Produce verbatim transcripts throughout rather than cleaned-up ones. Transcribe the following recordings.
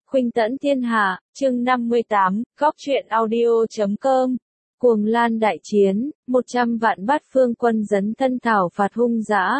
Khuynh tẫn thiên hạ, chương năm mươi tám, góc truyện audio chấm com. Cuồng Lan đại chiến, một trăm vạn bát phương quân dấn thân thảo phạt hung dã.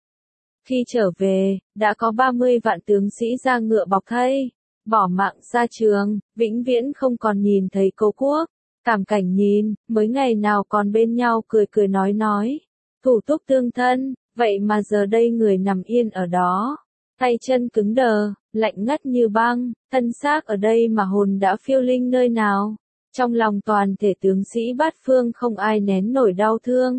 Khi trở về, đã có ba mươi vạn tướng sĩ ra ngựa bọc thây, bỏ mạng ra trường, vĩnh viễn không còn nhìn thấy Cố Quốc. Cảm cảnh nhìn, mới ngày nào còn bên nhau cười cười nói nói, thủ túc tương thân, vậy mà giờ đây người nằm yên ở đó. Tay chân cứng đờ, lạnh ngắt như băng, thân xác ở đây mà hồn đã phiêu linh nơi nào. Trong lòng toàn thể tướng sĩ bát phương không ai nén nổi đau thương.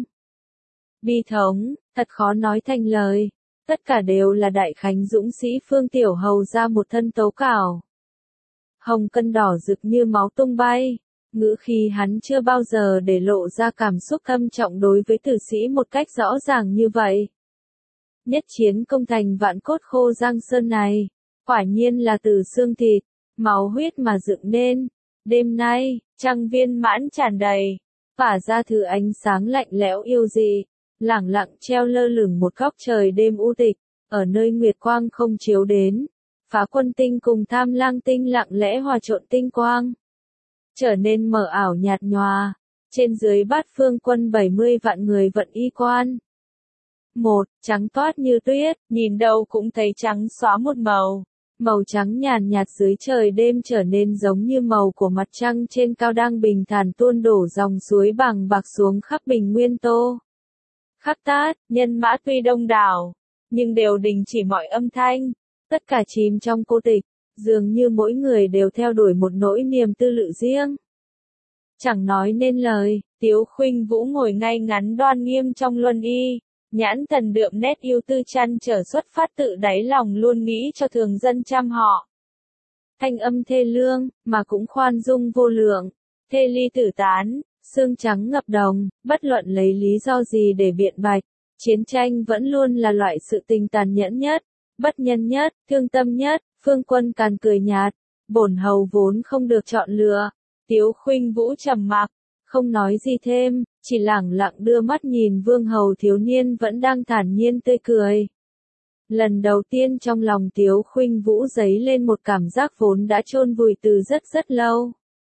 Bi thống, thật khó nói thành lời. Tất cả đều là đại khánh dũng sĩ Phương Tiểu Hầu ra một thân tấu cảo. Hồng cân đỏ rực như máu tung bay. Ngữ khí hắn chưa bao giờ để lộ ra cảm xúc thâm trọng đối với tử sĩ một cách rõ ràng như vậy. Nhất chiến công thành vạn cốt khô Giang Sơn này, quả nhiên là từ xương thịt, máu huyết mà dựng nên. Đêm nay, trăng viên mãn tràn đầy, tỏa ra thứ ánh sáng lạnh lẽo yêu dị, lẳng lặng treo lơ lửng một góc trời đêm u tịch, ở nơi nguyệt quang không chiếu đến. Phá quân tinh cùng tham lang tinh lặng lẽ hòa trộn tinh quang, trở nên mờ ảo nhạt nhòa, trên dưới bát phương quân bảy mươi vạn người vận y quan. Một, trắng toát như tuyết, nhìn đâu cũng thấy trắng xóa một màu. Màu trắng nhàn nhạt dưới trời đêm trở nên giống như màu của mặt trăng trên cao đang bình thản tuôn đổ dòng suối bằng bạc xuống khắp bình nguyên tô. Khắp Tát, nhân mã tuy đông đảo, nhưng đều đình chỉ mọi âm thanh, tất cả chìm trong cô tịch, dường như mỗi người đều theo đuổi một nỗi niềm tư lự riêng. Chẳng nói nên lời, Tiếu Khuynh Vũ ngồi ngay ngắn đoan nghiêm trong luân y. Nhãn thần đượm nét yêu tư chăn trở xuất phát tự đáy lòng luôn nghĩ cho thường dân trăm họ. Thanh âm thê lương, mà cũng khoan dung vô lượng, thê ly tử tán, xương trắng ngập đồng, bất luận lấy lý do gì để biện bạch. Chiến tranh vẫn luôn là loại sự tình tàn nhẫn nhất, bất nhân nhất, thương tâm nhất. Phương Quân Càn cười nhạt, bổn hầu vốn không được chọn lựa. Tiếu Khuynh Vũ trầm mặc, không nói gì thêm, chỉ lẳng lặng đưa mắt nhìn vương hầu thiếu niên vẫn đang thản nhiên tươi cười. Lần đầu tiên trong lòng Tiếu Khuynh Vũ dấy lên một cảm giác vốn đã chôn vùi từ rất rất lâu.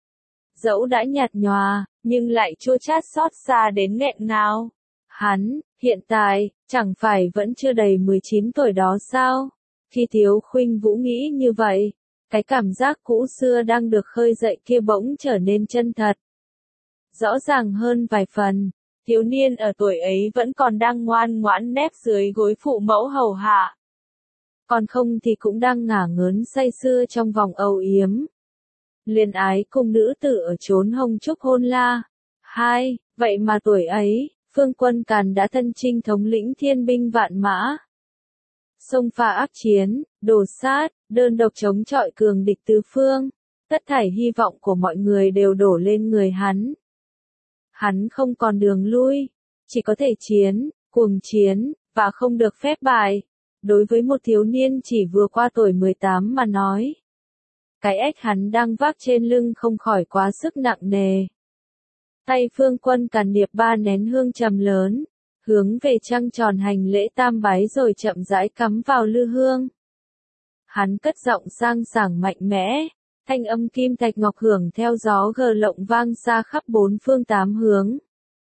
Dẫu đã nhạt nhòa, nhưng lại chua chát xót xa đến nghẹn ngào. Hắn, hiện tại, chẳng phải vẫn chưa đầy mười chín tuổi đó sao? Khi Tiếu Khuynh Vũ nghĩ như vậy, cái cảm giác cũ xưa đang được khơi dậy kia bỗng trở nên chân thật. Rõ ràng hơn vài phần, thiếu niên ở tuổi ấy vẫn còn đang ngoan ngoãn nép dưới gối phụ mẫu hầu hạ. Còn không thì cũng đang ngả ngớn say sưa trong vòng âu yếm. Liên ái cùng nữ tử ở chốn hồng trúc hôn la. Hai, vậy mà tuổi ấy, Phương Quân Càn đã thân chinh thống lĩnh thiên binh vạn mã. Xông pha ác chiến, đồ sát, đơn độc chống chọi cường địch tứ phương. Tất thảy hy vọng của mọi người đều đổ lên người hắn. Hắn không còn đường lui, chỉ có thể chiến, cuồng chiến, và không được phép bại. Đối với một thiếu niên chỉ vừa qua tuổi mười tám mà nói, cái ếch hắn đang vác trên lưng không khỏi quá sức nặng nề. Tay Phương Quân Càn điệp ba nén hương trầm lớn, hướng về trăng tròn hành lễ tam bái rồi chậm rãi cắm vào lư hương. Hắn cất giọng sang sảng mạnh mẽ. Thanh âm kim thạch ngọc hưởng theo gió gờ lộng vang xa khắp bốn phương tám hướng.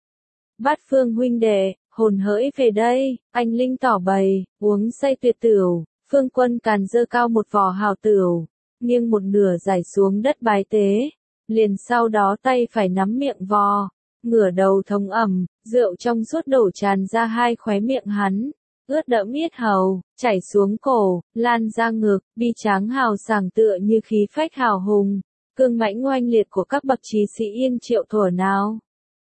Bát phương huynh đệ, hồn hỡi về đây, anh linh tỏ bày, uống say tuyệt tửu. Phương Quân Càn giơ cao một vò hào tửu, nghiêng một nửa rải xuống đất bái tế, liền sau đó tay phải nắm miệng vò, ngửa đầu thống ẩm, rượu trong suốt đổ tràn ra hai khóe miệng hắn. Ướt đẫm yết hầu, chảy xuống cổ, lan ra ngực, bi tráng hào sảng tựa như khí phách hào hùng, cương mãnh oanh liệt của các bậc trí sĩ yên triệu thuở nào.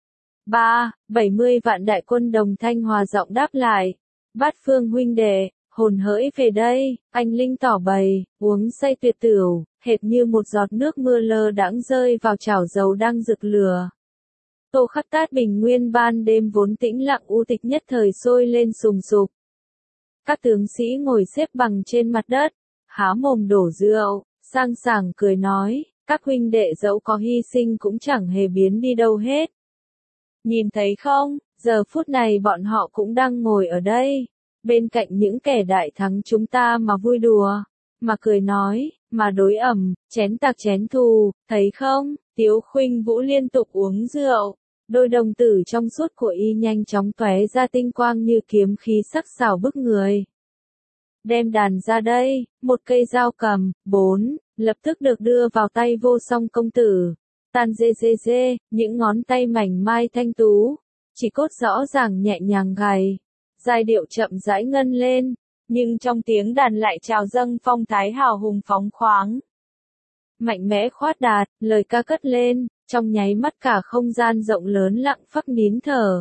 Ba, bảy mươi vạn đại quân đồng thanh hòa giọng đáp lại. Bát phương huynh đệ, hồn hỡi về đây, anh linh tỏ bày, uống say tuyệt tửu, hệt như một giọt nước mưa lơ đãng rơi vào chảo dầu đang rực lửa. Tô Khắc Tát bình nguyên ban đêm vốn tĩnh lặng u tịch nhất thời sôi lên sùng sục. Các tướng sĩ ngồi xếp bằng trên mặt đất, há mồm đổ rượu, sang sảng cười nói, các huynh đệ dẫu có hy sinh cũng chẳng hề biến đi đâu hết. Nhìn thấy không, giờ phút này bọn họ cũng đang ngồi ở đây, bên cạnh những kẻ đại thắng chúng ta mà vui đùa, mà cười nói, mà đối ẩm, chén tạc chén thù, thấy không, Tiếu Khuynh Vũ liên tục uống rượu. Đôi đồng tử trong suốt của y nhanh chóng tóe ra tinh quang như kiếm khí sắc sảo bức người. Đem đàn ra đây, một cây dao cầm, bốn, lập tức được đưa vào tay Vô Song công tử. Tàn dê dê dê, những ngón tay mảnh mai thanh tú, chỉ cốt rõ ràng nhẹ nhàng gầy. Giai điệu chậm rãi ngân lên, nhưng trong tiếng đàn lại trào dâng phong thái hào hùng phóng khoáng. Mạnh mẽ khoát đạt, lời ca cất lên, trong nháy mắt cả không gian rộng lớn lặng phắc nín thở.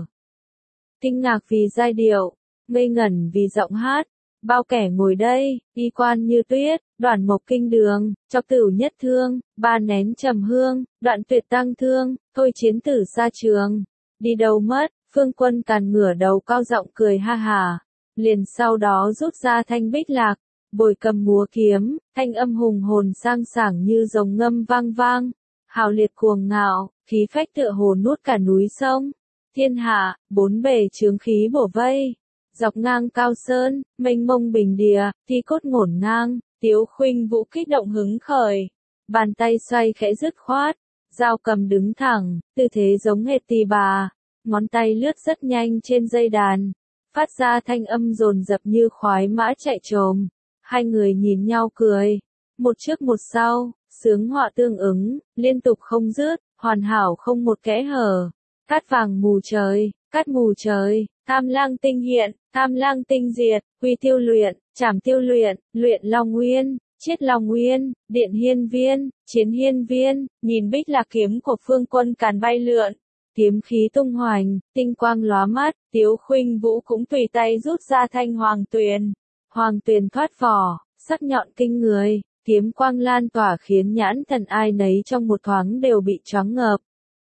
Kinh ngạc vì giai điệu, ngây ngẩn vì giọng hát, bao kẻ ngồi đây, y quan như tuyết, đoản mộc kinh đường, chọc tử nhất thương, ba nén trầm hương, đoạn tuyệt tăng thương, thôi chiến tử xa trường. Đi đâu mất, Phương Quân Càn ngửa đầu cao giọng cười ha hà, liền sau đó rút ra thanh bích lạc, bồi cầm múa kiếm, thanh âm hùng hồn sang sảng như rồng ngâm vang vang, hào liệt cuồng ngạo, khí phách tựa hồ nuốt cả núi sông. Thiên hạ, bốn bề chướng khí bổ vây, dọc ngang cao sơn, mênh mông bình địa, thi cốt ngổn ngang, Tiếu Khuynh Vũ kích động hứng khởi, bàn tay xoay khẽ dứt khoát, dao cầm đứng thẳng, tư thế giống hệt tỳ bà, ngón tay lướt rất nhanh trên dây đàn, phát ra thanh âm dồn dập như khoái mã chạy trồm. Hai người nhìn nhau cười, một trước một sau, sướng họa tương ứng, liên tục không dứt, hoàn hảo không một kẽ hở. Cát vàng mù trời, cát mù trời, tham lang tinh hiện, tham lang tinh diệt, quy tiêu luyện, trảm tiêu luyện, luyện long nguyên, chiết long nguyên, điện hiên viên, chiến hiên viên, nhìn bích lạc kiếm của Phương Quân Càn bay lượn. Kiếm khí tung hoành, tinh quang lóa mắt, Tiếu Khuynh Vũ cũng tùy tay rút ra thanh hoàng tuyền. Hoàng tuyền thoát vỏ, sắc nhọn kinh người, kiếm quang lan tỏa khiến nhãn thần ai nấy trong một thoáng đều bị choáng ngợp.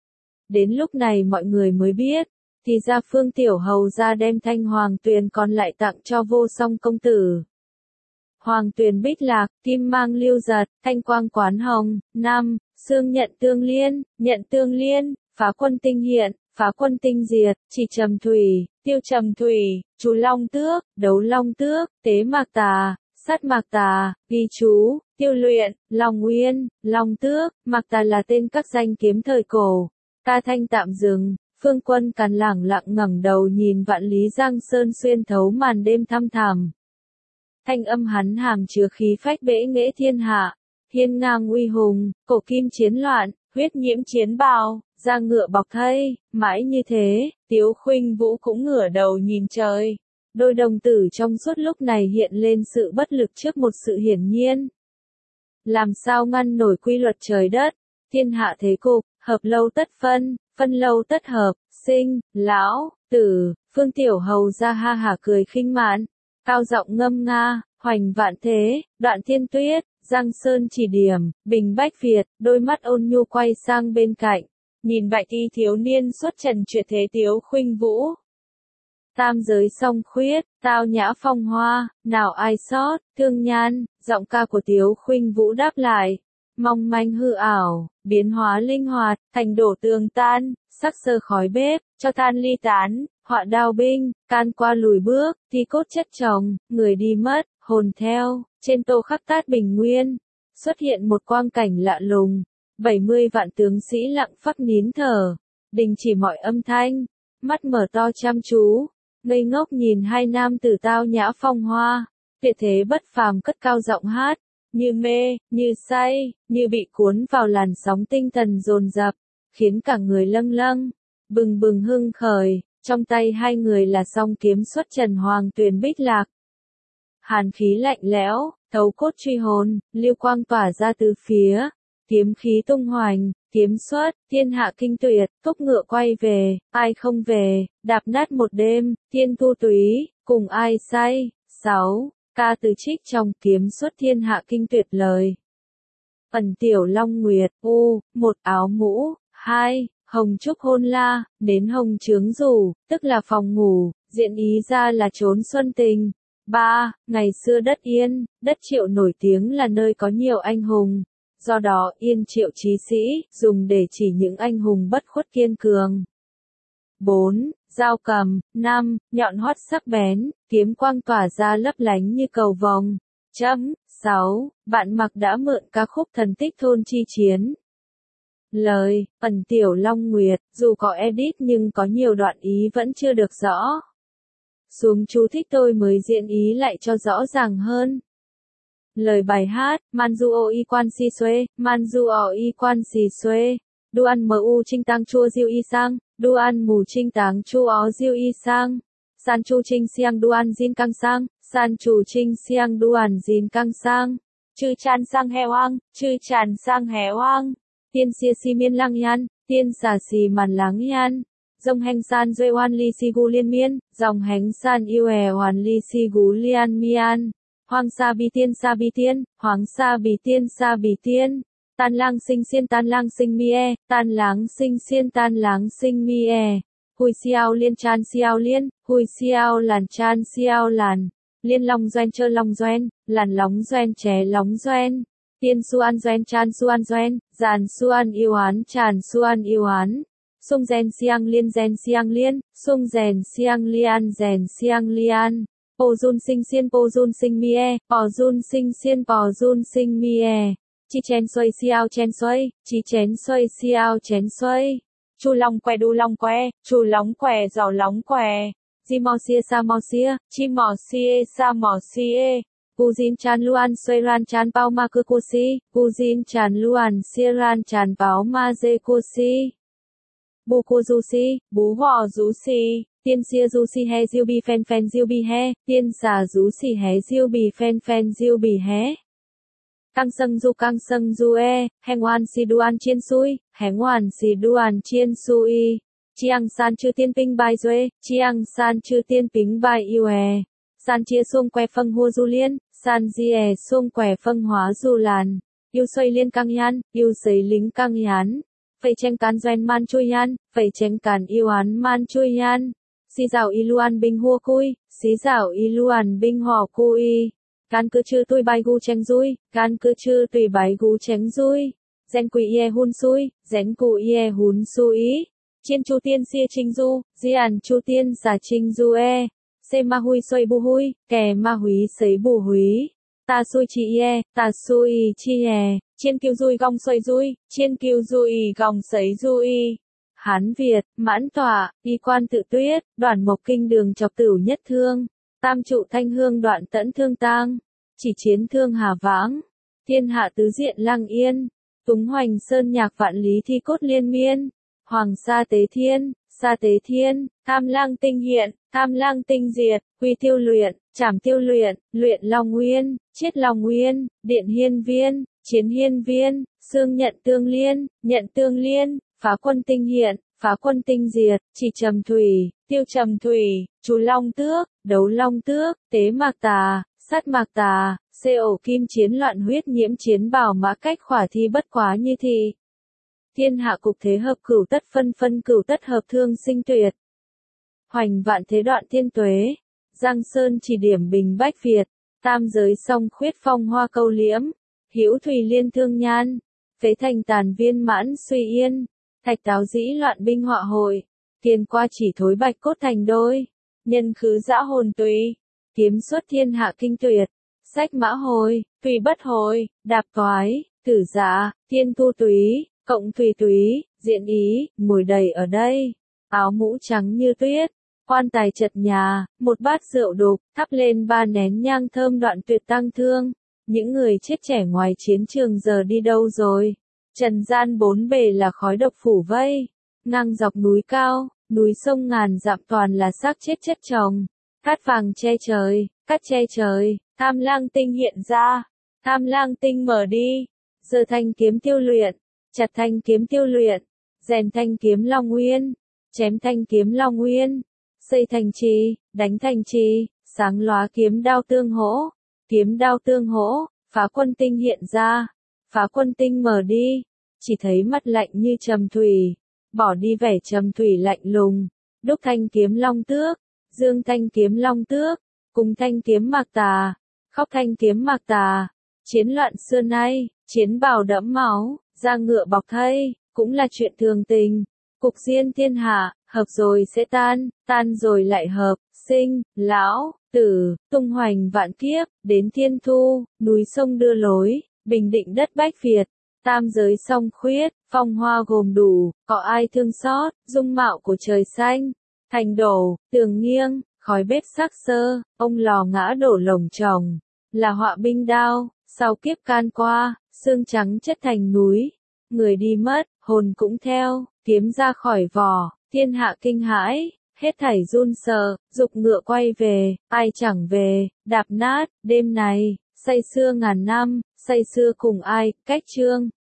Đến lúc này mọi người mới biết, thì ra Phương Tiểu Hầu ra đem thanh hoàng tuyền còn lại tặng cho Vô Song công tử. Hoàng tuyền bích lạc, kim mang lưu giật, thanh quang quán hồng, năm, xương nhận tương liên, nhận tương liên, phá quân tinh hiện, phá quân tinh diệt, chỉ trầm thủy, tiêu trầm thủy, chú long tước, đấu long tước, tế mạc tà, sát mạc tà, ghi chú, tiêu luyện, long nguyên, long tước, mạc tà là tên các danh kiếm thời cổ. Ca thanh tạm dừng, Phương Quân Càn lẳng lặng ngẩng đầu nhìn vạn lý giang sơn xuyên thấu màn đêm thăm thẳm. Thanh âm hắn hàm chứa khí phách bẽ nghễ thiên hạ, hiên ngang uy hùng, cổ kim chiến loạn, huyết nhiễm chiến bào, da ngựa bọc thây, mãi như thế, Tiếu Khuynh Vũ cũng ngửa đầu nhìn trời. Đôi đồng tử trong suốt lúc này hiện lên sự bất lực trước một sự hiển nhiên. Làm sao ngăn nổi quy luật trời đất, thiên hạ thế cục, hợp lâu tất phân, phân lâu tất hợp, sinh, lão, tử, Phương Tiểu Hầu ra ha hả cười khinh mạn, cao giọng ngâm nga, hoành vạn thế, đoạn thiên tuyết, giang sơn chỉ điểm, bình bách Việt, đôi mắt ôn nhu quay sang bên cạnh, nhìn bạch y thiếu niên xuất trần tuyệt thế Tiếu Khuynh Vũ. Tam giới song khuyết, tao nhã phong hoa, nào ai sót, thương nhan, giọng ca của Tiếu Khuynh Vũ đáp lại, mong manh hư ảo, biến hóa linh hoạt, thành đổ tường tan, sắc sơ khói bếp, cho than ly tán, họa đao binh, can qua lùi bước, thi cốt chất chồng, người đi mất, hồn theo, trên tô khắc tát bình nguyên, xuất hiện một quang cảnh lạ lùng, bảy mươi vạn tướng sĩ lặng phắc nín thở, đình chỉ mọi âm thanh, mắt mở to chăm chú, ngây ngốc nhìn hai nam tử tao nhã phong hoa, tuyệt thế bất phàm cất cao giọng hát, như mê, như say, như bị cuốn vào làn sóng tinh thần dồn dập, khiến cả người lâng lâng, bừng bừng hưng khởi, trong tay hai người là song kiếm xuất trần hoàng tuyền bích lạc. Hàn khí lạnh lẽo, thấu cốt truy hồn, lưu quang tỏa ra từ phía, kiếm khí tung hoành, kiếm xuất, thiên hạ kinh tuyệt, thúc ngựa quay về, ai không về, đạp nát một đêm, thiên thu túy, cùng ai say, sáu, ca từ trích trong kiếm xuất thiên hạ kinh tuyệt lời. Ẩn tiểu long nguyệt, u, một áo mũ, hai, hồng trúc hôn la, đến hồng trướng rủ, tức là phòng ngủ, diện ý ra là trốn xuân tình. ba. Ngày xưa đất Yên, đất Triệu nổi tiếng là nơi có nhiều anh hùng. Do đó Yên Triệu chí sĩ, dùng để chỉ những anh hùng bất khuất kiên cường. bốn. Dao cầm. năm. Nhọn hoắt sắc bén, kiếm quang tỏa ra lấp lánh như cầu vồng. Chấm. sáu. Bạn Mặc đã mượn ca khúc Thần Tích Thôn Chi Chiến. Lời, ẩn Tiểu Long Nguyệt, dù có edit nhưng có nhiều đoạn ý vẫn chưa được rõ. Xuống chú thích tôi mới diễn ý lại cho rõ ràng hơn. Lời bài hát, Manzuo y quan si xuê, Manzuo y quan si xuê. Duan mu trinh tang chua diêu y sang, Duan mù trinh tang chua diêu y sang. San chu trinh siang Duan jin căng sang, San chu trinh siang Duan jin căng sang. Chư chan sang hè hoang, chư chan sang hè hoang. Tiên xia si miên lang yan, tiên xà xì màn láng yan. Dòng hành san duê hoan ly si gu liên miên, dòng hành san yêu hè hoàn ly si gu lian mian. Hoàng sa bì tiên sa bì tiên, hoàng sa bì tiên sa bì tiên. Tan lang sinh xiên tan lang sinh mi e, tan láng sinh xiên tan láng sinh mi e. Hùi xiao liên chan xiao liên, hùi xiao làn chan xiao làn. Liên long doen chơ long doen, làn lóng doen ché lóng doen. Tiên suan doen chan suan doen, giàn suan yêu án tràn suan yêu án. Sung gen siang liên gen siang liên, sung rèn siang lian rèn siang lian. Po jun sinh xiên po jun sinh mi e, po jun sinh xiên po jun sinh mi e. Chi chén xoay xiao chén xoay, chi chén xoay xiao chén xoay. Chu long que đu long que, chu long que giò long que. Chi mò xia sa mò xia, chi mò xia sa mò xia. Gu jin chan luan xoay ran chan pao ma cơ cô si, gu jin chan luan xia ran chan pao ma dê cô si. Bu cô du si, bú hò du si. Tiên xia du si he diêu bi phen phen diêu bi he, tiên xà du si he diêu bi phen phen diêu bi he. Căng sâng du căng sâng du e, hèn oan si duan chiên sui, hèn oan si duan chiên sui. Chiang san chư tiên ping bai duê, chiang san chư tiên ping bai yêu e. San chia xung que phân hua du liên, san jie xung que phân hóa du làn. Yêu xoay liên căng yan, yêu sấy lính căng yán. Phẩy chém cán doen man chui yan, phẩy chém cán yêu án man chui yan. Xí dạo y luan binh hua cui, xí dạo y luan binh hò cui. Can cứ chư tui bài gu chém dui, can cứ chư tùy bài gu chém dui. Dèn quỷ ye hun sui, dèn quỷ ye hun sui. Chiên chu tiên xia trinh du, diàn chu tiên xà trinh du e. Xê ma hui xoay bu hui, kè ma húy sấy bù húy. Ta xui chi ye, ta xui chi ye. Chiên kiêu dui gong xoay dui, chiên kiêu dui gong sấy dui. Hán Việt, mãn tọa, y quan tự tuyết, đoàn mộc kinh đường chọc tửu nhất thương. Tam trụ thanh hương đoạn tẫn thương tang. Chỉ chiến thương hà vãng. Thiên hạ tứ diện lang yên. Túng hoành sơn nhạc vạn lý thi cốt liên miên. Hoàng sa tế thiên, sa tế thiên. Tham lang tinh hiện, tham lang tinh diệt. Quy tiêu luyện, trảm tiêu luyện. Luyện long nguyên, chiết long nguyên. Điện hiên viên, chiến hiên viên. Xương nhận tương liên, nhận tương liên. Phá quân tinh hiện, phá quân tinh diệt. Chỉ trầm thủy, tiêu trầm thủy. Chú long tước, đấu long tước. Tế mạc tà, sát mạc tà. Xê ổ kim chiến loạn huyết nhiễm chiến bảo mã cách khỏa thi bất quá như thị. Thiên hạ cục thế hợp cửu tất phân phân cửu tất hợp thương sinh tuyệt. Hoành vạn thế đoạn thiên tuế. Giang sơn chỉ điểm bình bách Việt. Tam giới song khuyết phong hoa câu liễm. Hữu thủy liên thương nhan. Phế thành tàn viên mãn suy yên. Thạch táo dĩ loạn binh họa hội. Tiền qua chỉ thối bạch cốt thành đôi. Nhân khứ dã hồn tùy. Kiếm xuất thiên hạ kinh tuyệt. Sách mã hồi, tùy bất hồi, đạp toái, tử giã, thiên thu túy, cộng tùy túy, diện ý, mùi đầy ở đây. Áo mũ trắng như tuyết, quan tài chật nhà, một bát rượu đục, thắp lên ba nén nhang thơm đoạn tuyệt tang thương. Những người chết trẻ ngoài chiến trường giờ đi đâu rồi? Trần gian bốn bề là khói độc phủ vây. Ngang dọc núi cao, núi sông ngàn dặm toàn là xác chết chất chồng. Cát vàng che trời, cát che trời. Tham lang tinh hiện ra, tham lang tinh mở đi, giờ thanh kiếm tiêu luyện, chặt thanh kiếm tiêu luyện, rèn thanh kiếm long nguyên, chém thanh kiếm long nguyên, xây thành trì, đánh thành trì, sáng lóa kiếm đao tương hỗ, kiếm đao tương hỗ, phá quân tinh hiện ra, phá quân tinh mở đi, chỉ thấy mắt lạnh như trầm thủy, bỏ đi vẻ trầm thủy lạnh lùng, đúc thanh kiếm long tước, dương thanh kiếm long tước, cùng thanh kiếm mạc tà. Khóc thanh kiếm mạc tà, chiến loạn xưa nay, chiến bào đẫm máu, da ngựa bọc thây, cũng là chuyện thường tình. Cục diên thiên hạ, hợp rồi sẽ tan, tan rồi lại hợp, sinh, lão, tử, tung hoành vạn kiếp, đến thiên thu, núi sông đưa lối, bình định đất Bách Việt, tam giới song khuyết, phong hoa gồm đủ, có ai thương xót, dung mạo của trời xanh, thành đổ, tường nghiêng, khói bếp xác xơ, ông lò ngã đổ lồng chồng, là họa binh đao, sau kiếp can qua, xương trắng chất thành núi, người đi mất, hồn cũng theo, kiếm ra khỏi vỏ, thiên hạ kinh hãi. Hết thảy run sợ, dục ngựa quay về, ai chẳng về, đạp nát, đêm này, say xưa ngàn năm, say xưa cùng ai, cách chương.